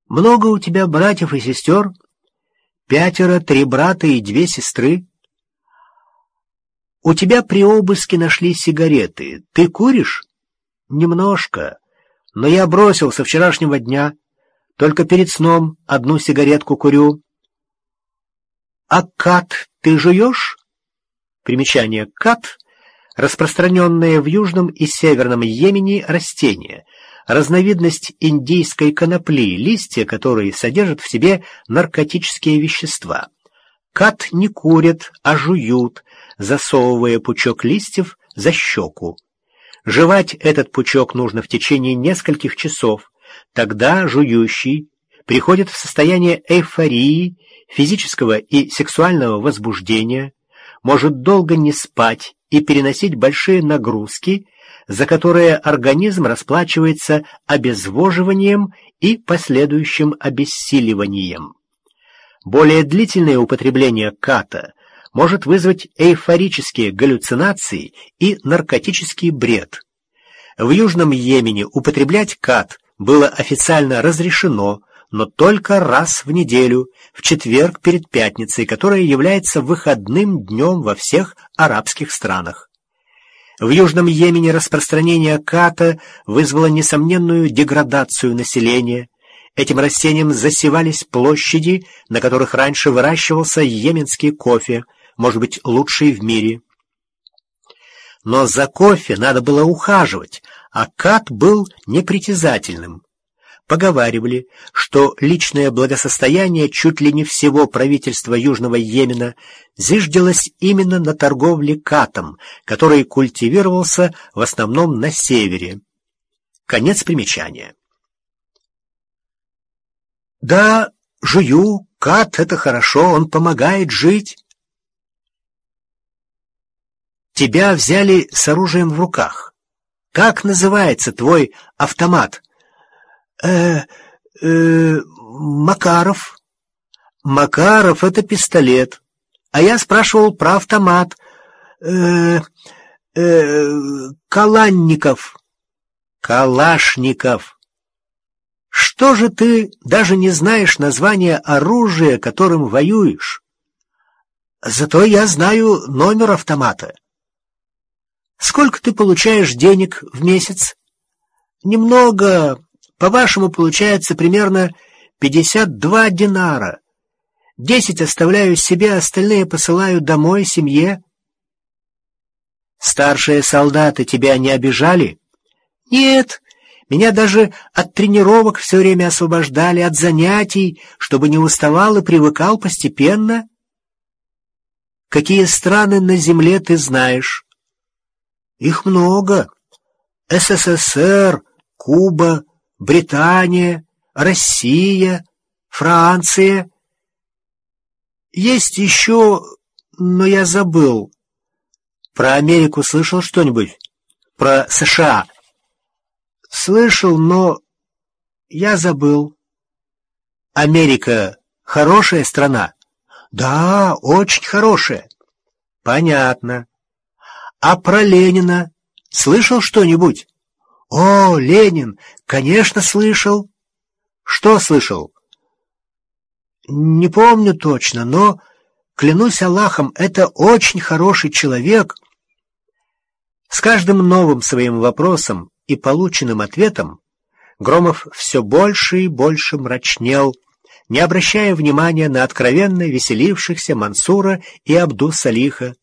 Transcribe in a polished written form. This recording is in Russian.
Много у тебя братьев и сестер? 5, 3 брата и 2 сестры. У тебя при обыске нашли сигареты. Ты куришь? Немножко, но я бросил со вчерашнего дня. Только перед сном 1 сигаретку курю. А кат ты жуешь? Примечание: кат — распространенное в Южном и Северном Йемене растение, разновидность индийской конопли, листья которой содержат в себе наркотические вещества. Кат не курят, а жуют, засовывая пучок листьев за щеку. Жевать этот пучок нужно в течение нескольких часов. Тогда жующий приходит в состояние эйфории, физического и сексуального возбуждения, может долго не спать и переносить большие нагрузки, за которые организм расплачивается обезвоживанием и последующим обессиливанием. Более длительное употребление ката может вызвать эйфорические галлюцинации и наркотический бред. В Южном Йемене употреблять кат было официально разрешено, но только раз в неделю, в четверг перед пятницей, которая является выходным днем во всех арабских странах. В Южном Йемене распространение ката вызвало несомненную деградацию населения. Этим растением засевались площади, на которых раньше выращивался йеменский кофе, может быть, лучший в мире. Но за кофе надо было ухаживать, а кат был непритязательным. Поговаривали, что личное благосостояние чуть ли не всего правительства Южного Йемена зиждилось именно на торговле катом, который культивировался в основном на севере. Конец примечания. Да, жую, кат — это хорошо, он помогает жить. Тебя взяли с оружием в руках. Как называется твой автомат? Макаров. Макаров — это пистолет. А я спрашивал про автомат. Каланников. Калашников. Что же ты даже не знаешь название оружия, которым воюешь? Зато я знаю номер автомата. Сколько ты получаешь денег в месяц? Немного. По-вашему, получается примерно 52 динара. 10 оставляю себе, остальные посылаю домой, семье. Старшие солдаты тебя не обижали? Нет, меня даже от тренировок все время освобождали, от занятий, чтобы не уставал и привыкал постепенно. Какие страны на земле ты знаешь? Их много. СССР, Куба, Британия, Россия, Франция. Есть еще, но я забыл. Про Америку слышал что-нибудь? Про США? Слышал, но я забыл. Америка хорошая страна? Да, очень хорошая. Понятно. А про Ленина слышал что-нибудь? О, Ленин, конечно, слышал. Что слышал? Не помню точно, но, клянусь Аллахом, это очень хороший человек. С каждым новым своим вопросом и полученным ответом Громов все больше и больше мрачнел, не обращая внимания на откровенно веселившихся Мансура и Абдус-Салиха,